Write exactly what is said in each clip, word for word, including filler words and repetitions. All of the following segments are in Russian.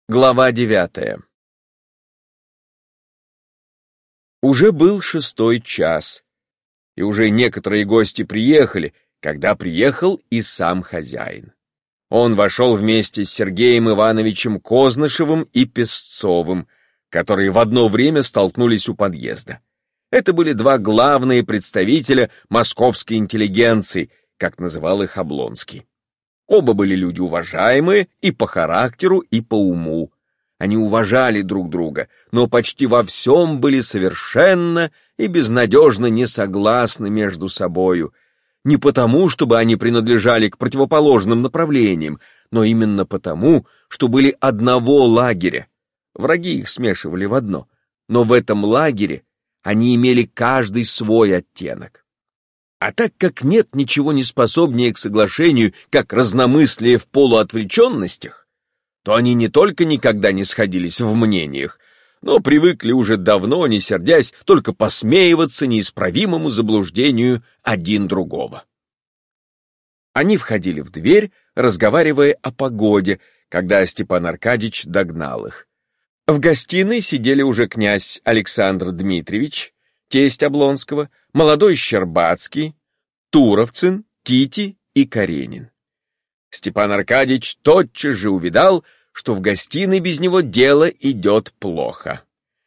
Глава девятая. Уже был шестой час, и уже некоторые гости приехали, когда приехал и сам хозяин. Он вошел вместе с Сергеем Ивановичем Кознышевым и Песцовым, которые в одно время столкнулись у подъезда. Это были два главные представителя московской интеллигенции, как называл их Облонский. Оба были люди уважаемые и по характеру, и по уму. Они уважали друг друга, но почти во всем были совершенно и безнадежно не согласны между собою. Не потому, чтобы они принадлежали к противоположным направлениям, но именно потому, что были одного лагеря. Враги их смешивали в одно, но в этом лагере они имели каждый свой оттенок. А так как нет ничего не способнее к соглашению, как разномыслие в полуотвлеченностях, то они не только никогда не сходились в мнениях, но привыкли уже давно, не сердясь, только посмеиваться неисправимому заблуждению один другого. Они входили в дверь, разговаривая о погоде, когда Степан Аркадьич догнал их. В гостиной сидели уже князь Александр Дмитриевич, тесть Облонского, молодой Щербацкий, Туровцын, Кити и Каренин. Степан Аркадьич тотчас же увидал, что в гостиной без него дело идет плохо.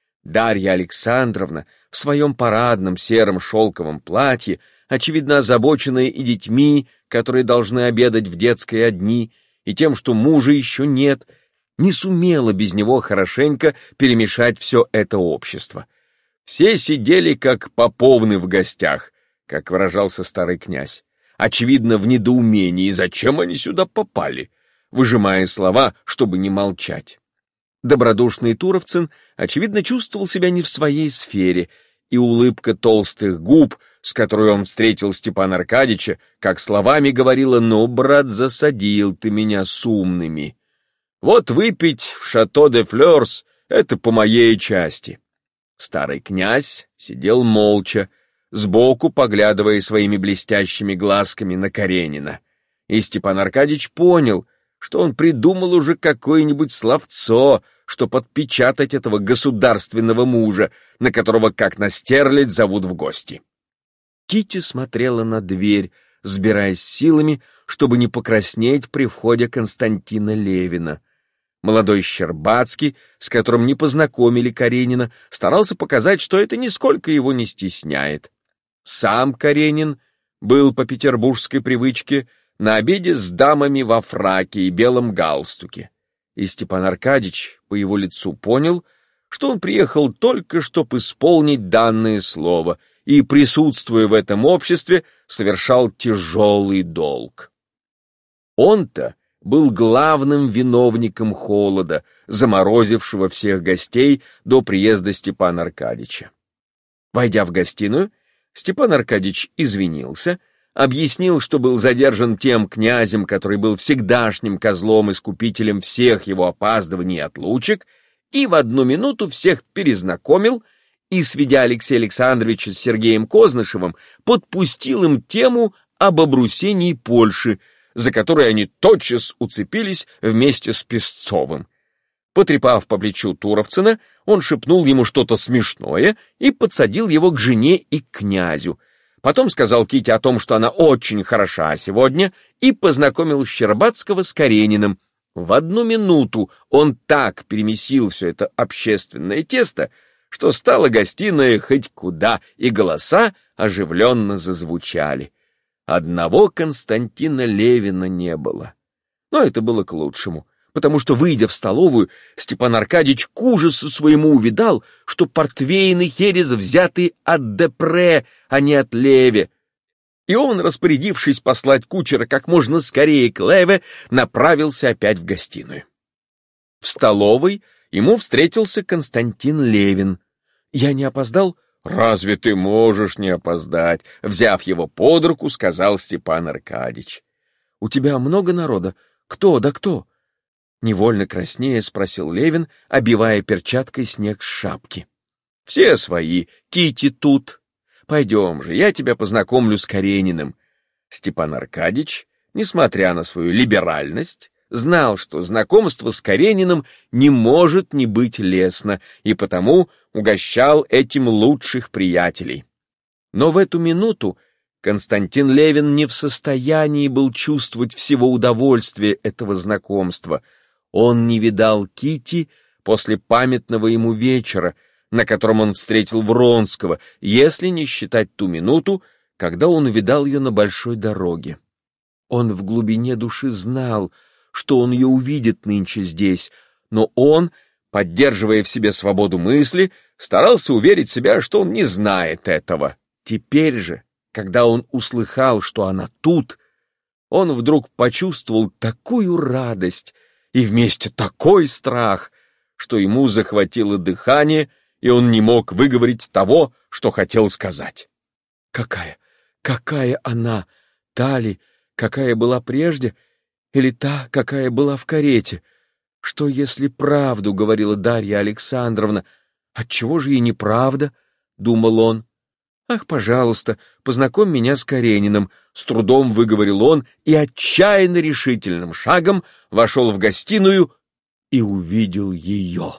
Дарья Александровна в своем парадном сером шелковом платье, очевидно озабоченная и детьми, которые должны обедать в детской одни, и тем, что мужа еще нет, не сумела без него хорошенько перемешать все это общество. Все сидели как поповны в гостях, как выражался старый князь, очевидно в недоумении, зачем они сюда попали, выжимая слова, чтобы не молчать. Добродушный Туровцын, очевидно, чувствовал себя не в своей сфере, и улыбка толстых губ, с которой он встретил Степана Аркадьича, как словами говорила: «Ну, брат, засадил ты меня с умными. Вот выпить в Шато де Флёрс — это по моей части». Старый князь сидел молча, сбоку поглядывая своими блестящими глазками на Каренина. И Степан Аркадьич понял, что он придумал уже какое-нибудь словцо, что подпечатать этого государственного мужа, на которого, как на стерлядь, зовут в гости. Кити смотрела на дверь, сбираясь силами, чтобы не покраснеть при входе Константина Левина. Молодой Щербацкий, с которым не познакомили Каренина, старался показать, что это нисколько его не стесняет. Сам Каренин был по петербургской привычке на обеде с дамами во фраке и белом галстуке, и Степан Аркадьич по его лицу понял, что он приехал только, чтобы исполнить данное слово, и, присутствуя в этом обществе, совершал тяжелый долг. Он-то был главным виновником холода, заморозившего всех гостей до приезда Степана Аркадьича. Войдя в гостиную, Степан Аркадьич извинился, объяснил, что был задержан тем князем, который был всегдашним козлом-искупителем всех его опаздываний и отлучек, и в одну минуту всех перезнакомил и, сведя Алексея Александровича с Сергеем Кознышевым, подпустил им тему об обрусении Польши, за которой они тотчас уцепились вместе с Песцовым. Потрепав по плечу Туровцына, он шепнул ему что-то смешное и подсадил его к жене и к князю. Потом сказал Ките о том, что она очень хороша сегодня, и познакомил Щербацкого с Карениным. В одну минуту он так перемесил все это общественное тесто, что стала гостиная хоть куда, и голоса оживленно зазвучали. Одного Константина Левина не было. Но это было к лучшему, потому что, выйдя в столовую, Степан Аркадьич к ужасу своему увидал, что портвейн и херес взяты от Депре, а не от Леве. И он, распорядившись послать кучера как можно скорее к Леве, направился опять в гостиную. В столовой ему встретился Константин Левин. «Я не опоздал?» «Разве ты можешь не опоздать?» Взяв его под руку, сказал Степан Аркадьич. «У тебя много народа? Кто да кто?» Невольно краснея спросил Левин, обивая перчаткой снег с шапки. «Все свои. Кити тут. Пойдем же, я тебя познакомлю с Карениным». Степан Аркадьич, несмотря на свою либеральность, знал, что знакомство с Карениным не может не быть лестно, и потому угощал этим лучших приятелей. Но в эту минуту Константин Левин не в состоянии был чувствовать всего удовольствия этого знакомства. Он не видал Кити после памятного ему вечера, на котором он встретил Вронского, если не считать ту минуту, когда он увидал ее на большой дороге. Он в глубине души знал, что он ее увидит нынче здесь, но он, поддерживая в себе свободу мысли, старался уверить себя, что он не знает этого. Теперь же, когда он услыхал, что она тут, он вдруг почувствовал такую радость и вместе такой страх, что ему захватило дыхание, и он не мог выговорить того, что хотел сказать. Какая, какая она, та ли, какая была прежде, или та, какая была в карете? Что, если правду говорила Дарья Александровна? Отчего же и неправда? — думал он. «Ах, пожалуйста, познакомь меня с Карениным», — с трудом выговорил он и отчаянно решительным шагом вошел в гостиную и увидел ее.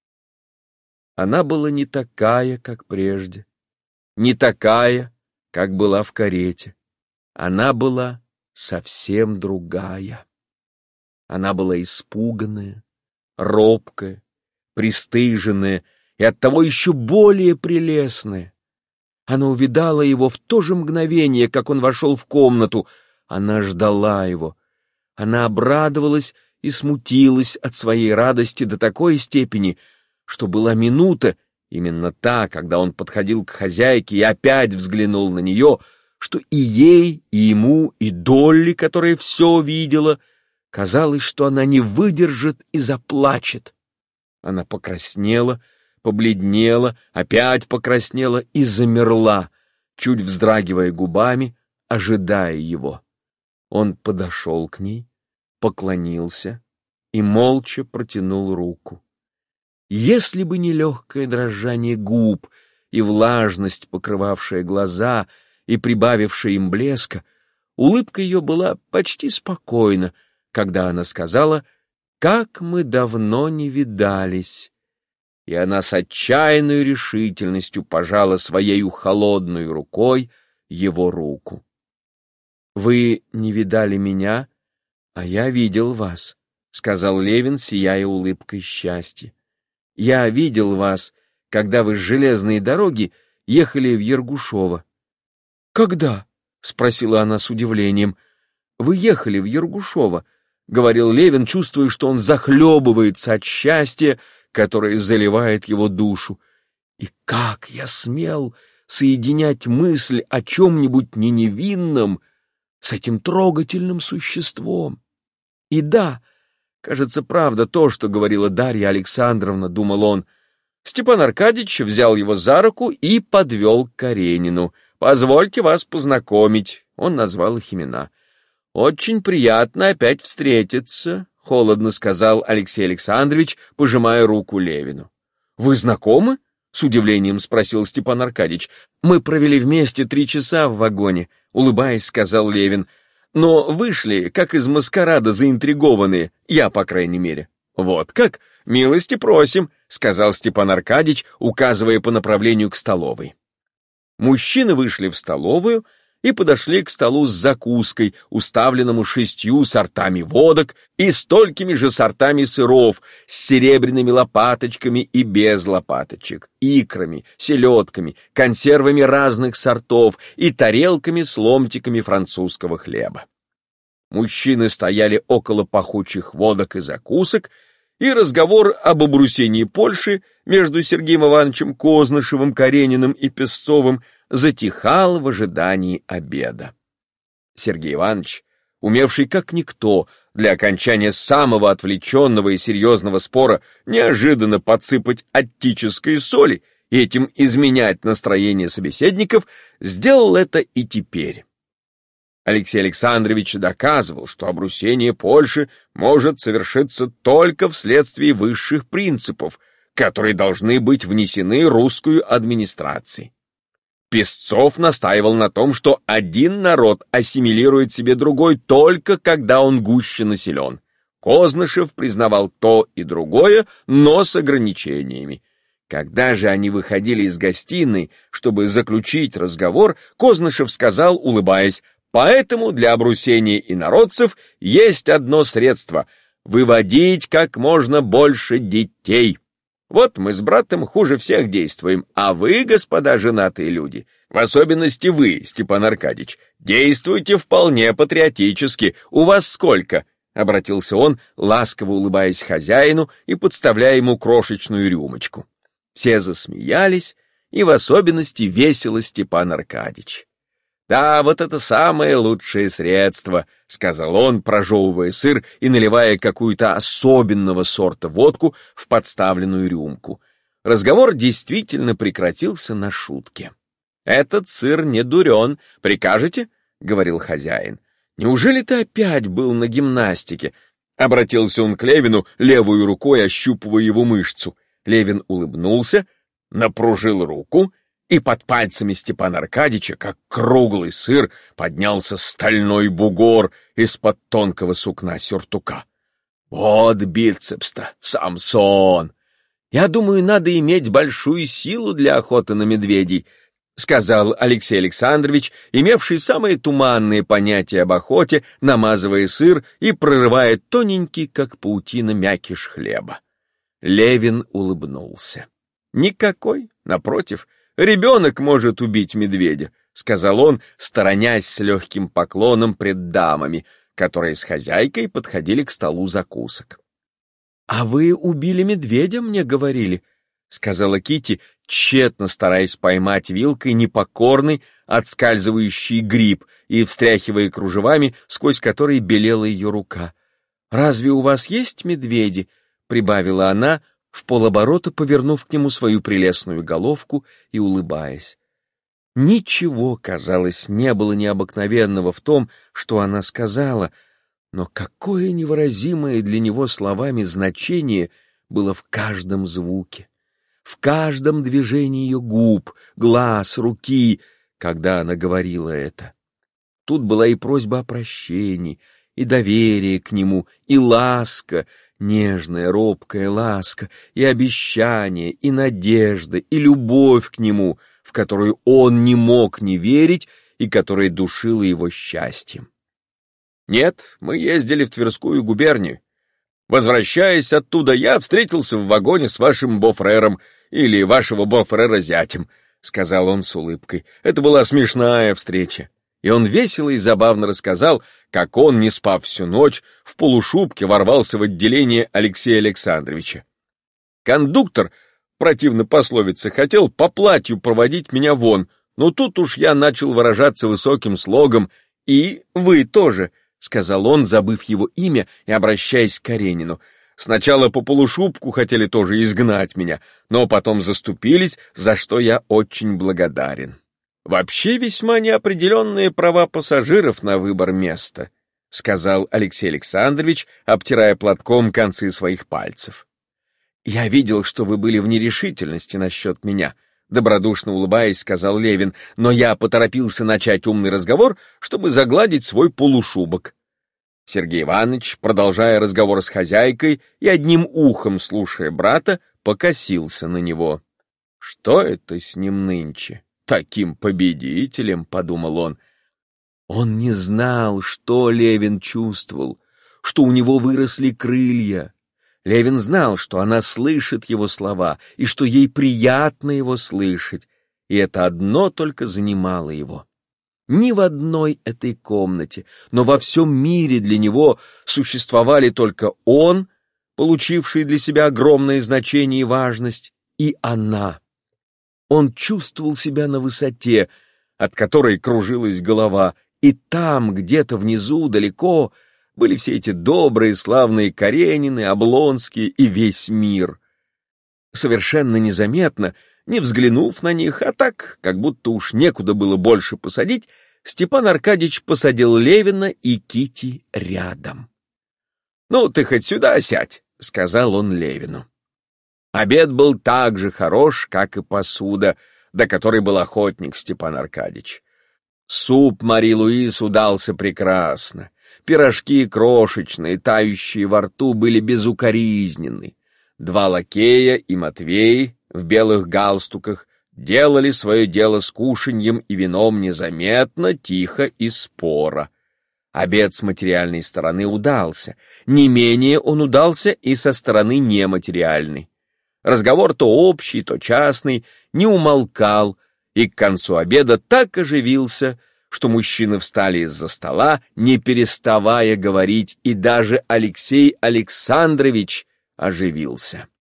Она была не такая, как прежде, не такая, как была в карете. Она была совсем другая. Она была испуганная, робкая, пристыженная и оттого еще более прелестная. Она увидала его в то же мгновение, как он вошел в комнату. Она ждала его. Она обрадовалась и смутилась от своей радости до такой степени, что была минута, именно та, когда он подходил к хозяйке и опять взглянул на нее, что и ей, и ему, и Долли, которая все видела, казалось, что она не выдержит и заплачет. Она покраснела, побледнела, опять покраснела и замерла, чуть вздрагивая губами, ожидая его. Он подошел к ней, поклонился и молча протянул руку. Если бы не легкое дрожание губ и влажность, покрывавшая глаза и прибавившая им блеска, улыбка ее была почти спокойна, когда она сказала: «Как мы давно не видались!» И она с отчаянной решительностью пожала своею холодной рукой его руку. «Вы не видали меня, а я видел вас», — сказал Левин, сияя улыбкой счастья. «Я видел вас, когда вы с железной дороги ехали в Ергушово». «Когда?» — спросила она с удивлением. «Вы ехали в Ергушово», — говорил Левин, чувствуя, что он захлебывается от счастья, которое заливает его душу. «И как я смел соединять мысль о чем-нибудь не невинном с этим трогательным существом? И да, кажется, правда то, что говорила Дарья Александровна», — думал он. Степан Аркадьевич взял его за руку и подвел к Каренину. «Позвольте вас познакомить», — он назвал их имена. «Очень приятно опять встретиться», — холодно сказал Алексей Александрович, пожимая руку Левину. «Вы знакомы?» — с удивлением спросил Степан Аркадьевич. «Мы провели вместе три часа в вагоне», — улыбаясь, сказал Левин. «Но вышли, как из маскарада заинтригованные, я, по крайней мере». «Вот как? Милости просим», — сказал Степан Аркадьевич, указывая по направлению к столовой. Мужчины вышли в столовую и подошли к столу с закуской, уставленному шестью сортами водок и столькими же сортами сыров, с серебряными лопаточками и без лопаточек, икрами, селедками, консервами разных сортов и тарелками с ломтиками французского хлеба. Мужчины стояли около пахучих водок и закусок, и разговор об обрусении Польши между Сергеем Ивановичем Кознышевым, Карениным и Песцовым затихал в ожидании обеда. Сергей Иванович, умевший как никто для окончания самого отвлеченного и серьезного спора неожиданно подсыпать оттической соли и этим изменять настроение собеседников, сделал это и теперь. Алексей Александрович доказывал, что обрусение Польши может совершиться только вследствие высших принципов, которые должны быть внесены русскую администрацией. Песцов настаивал на том, что один народ ассимилирует себе другой только когда он гуще населен. Кознышев признавал то и другое, но с ограничениями. Когда же они выходили из гостиной, чтобы заключить разговор, Кознышев сказал, улыбаясь: «Поэтому для обрусения инородцев есть одно средство — выводить как можно больше детей. Вот мы с братом хуже всех действуем, а вы, господа женатые люди, в особенности вы, Степан Аркадьич, действуйте вполне патриотически. У вас сколько?» — обратился он, ласково улыбаясь хозяину и подставляя ему крошечную рюмочку. Все засмеялись, и в особенности весело Степан Аркадьич. «Да, вот это самое лучшее средство», — сказал он, прожевывая сыр и наливая какую-то особенного сорта водку в подставленную рюмку. Разговор действительно прекратился на шутке. «Этот сыр не дурен, прикажете?» — говорил хозяин. «Неужели ты опять был на гимнастике?» — обратился он к Левину, левой рукой ощупывая его мышцу. Левин улыбнулся, напружил руку, и под пальцами Степана Аркадьича, как круглый сыр, поднялся стальной бугор из-под тонкого сукна сюртука. «Вот бицепс-то, Самсон! Я думаю, надо иметь большую силу для охоты на медведей», — сказал Алексей Александрович, имевший самые туманные понятия об охоте, намазывая сыр и прорывая тоненький, как паутина, мякиш хлеба. Левин улыбнулся. «Никакой, напротив, ребенок может убить медведя», — сказал он, сторонясь с легким поклоном пред дамами, которые с хозяйкой подходили к столу закусок. «А вы убили медведя, мне говорили», — сказала Кити, тщетно стараясь поймать вилкой непокорный, отскальзывающий гриб и встряхивая кружевами, сквозь которые белела ее рука. «Разве у вас есть медведи?» — прибавила она, в полоборота повернув к нему свою прелестную головку и улыбаясь. Ничего, казалось, не было необыкновенного в том, что она сказала, но какое невыразимое для него словами значение было в каждом звуке, в каждом движении ее губ, глаз, руки, когда она говорила это. Тут была и просьба о прощении, и доверие к нему, и ласка, нежная, робкая ласка, и обещание, и надежда, и любовь к нему, в которую он не мог не верить и которая душила его счастьем. «Нет, мы ездили в Тверскую губернию. Возвращаясь оттуда, я встретился в вагоне с вашим бофрером или вашего бофрера зятем», — сказал он с улыбкой. «Это была смешная встреча». И он весело и забавно рассказал, как он, не спав всю ночь, в полушубке ворвался в отделение Алексея Александровича. Кондуктор, противно пословице, хотел по платью проводить меня вон, но тут уж я начал выражаться высоким слогом, и вы тоже, — сказал он, забыв его имя и обращаясь к Каренину. Сначала по полушубку хотели тоже изгнать меня, но потом заступились, за что я очень благодарен. «Вообще весьма неопределенные права пассажиров на выбор места», — сказал Алексей Александрович, обтирая платком концы своих пальцев. «Я видел, что вы были в нерешительности насчет меня», — добродушно улыбаясь, сказал Левин, «но я поторопился начать умный разговор, чтобы загладить свой полушубок». Сергей Иванович, продолжая разговор с хозяйкой и одним ухом слушая брата, покосился на него. «Что это с ним нынче? Таким победителем», — подумал он. Он не знал, что Левин чувствовал, что у него выросли крылья. Левин знал, что она слышит его слова и что ей приятно его слышать, и это одно только занимало его. Ни в одной этой комнате, но во всем мире для него существовали только он, получивший для себя огромное значение и важность, и она. Он чувствовал себя на высоте, от которой кружилась голова, и там, где-то внизу, далеко, были все эти добрые, славные Каренины, Облонские и весь мир. Совершенно незаметно, не взглянув на них, а так, как будто уж некуда было больше посадить, Степан Аркадьич посадил Левина и Кити рядом. «Ну, ты хоть сюда сядь», — сказал он Левину. Обед был так же хорош, как и посуда, до которой был охотник Степан Аркадьич. Суп Мари-Луис удался прекрасно. Пирожки крошечные, тающие во рту, были безукоризненны. Два лакея и Матвей в белых галстуках делали свое дело с кушаньем и вином незаметно, тихо и споро. Обед с материальной стороны удался, не менее он удался и со стороны нематериальной. Разговор то общий, то частный не умолкал, и к концу обеда так оживился, что мужчины встали из-за стола, не переставая говорить, и даже Алексей Александрович оживился.